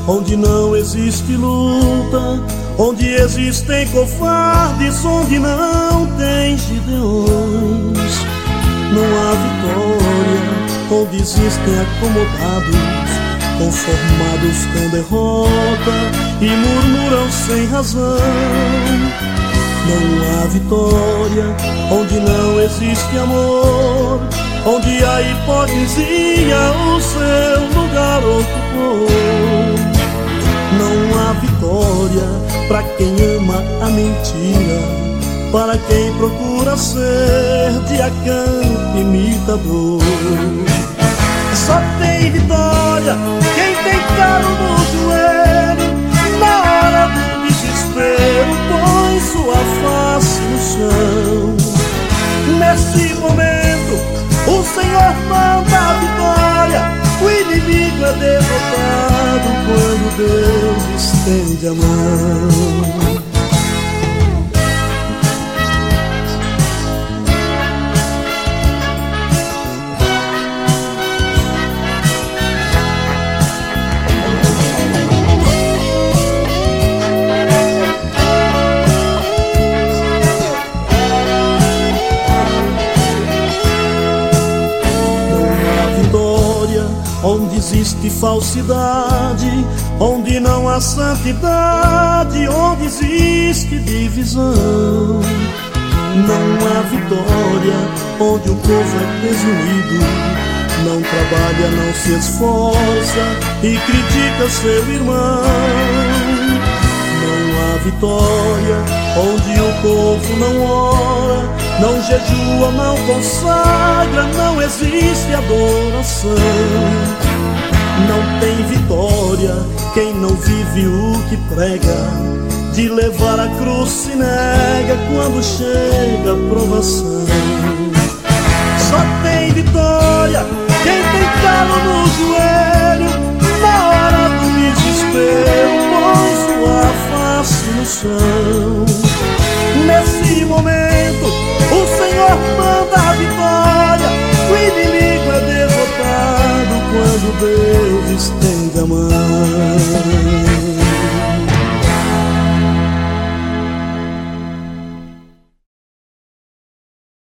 onde não existe luta, onde existem covardes, onde não tem gideões. Não há vitória, onde existem acomodados, conformados com derrota e murmuram sem razão. Não há vitória, onde não existe amor, onde a hipocrisia o seu lugar ocupou. Não há vitória para quem ama a mentira, para quem procura ser diacante imitador. Só tem vitória quem tem calo no joelho, na hora do desespero põe sua face no chão. Nesse momento o Senhor manda a vitória, o inimigo é derrotado quando Deus estende a mão. Onde existe falsidade, onde não há santidade, onde existe divisão. Não há vitória, onde o povo é desunido, não trabalha, não se esforça e critica seu irmão. Não há vitória, onde o povo não ora, não jejua, não consagra, não existe adoração. Não tem vitória quem não vive o que prega, de levar a cruz se nega quando chega a provação. Só tem vitória quem tem calo no joelho, na hora do desespero põe sua face no chão. Nesse momento o Senhor manda a vitória, o inimigo é derrotado quando Deus estende a mão.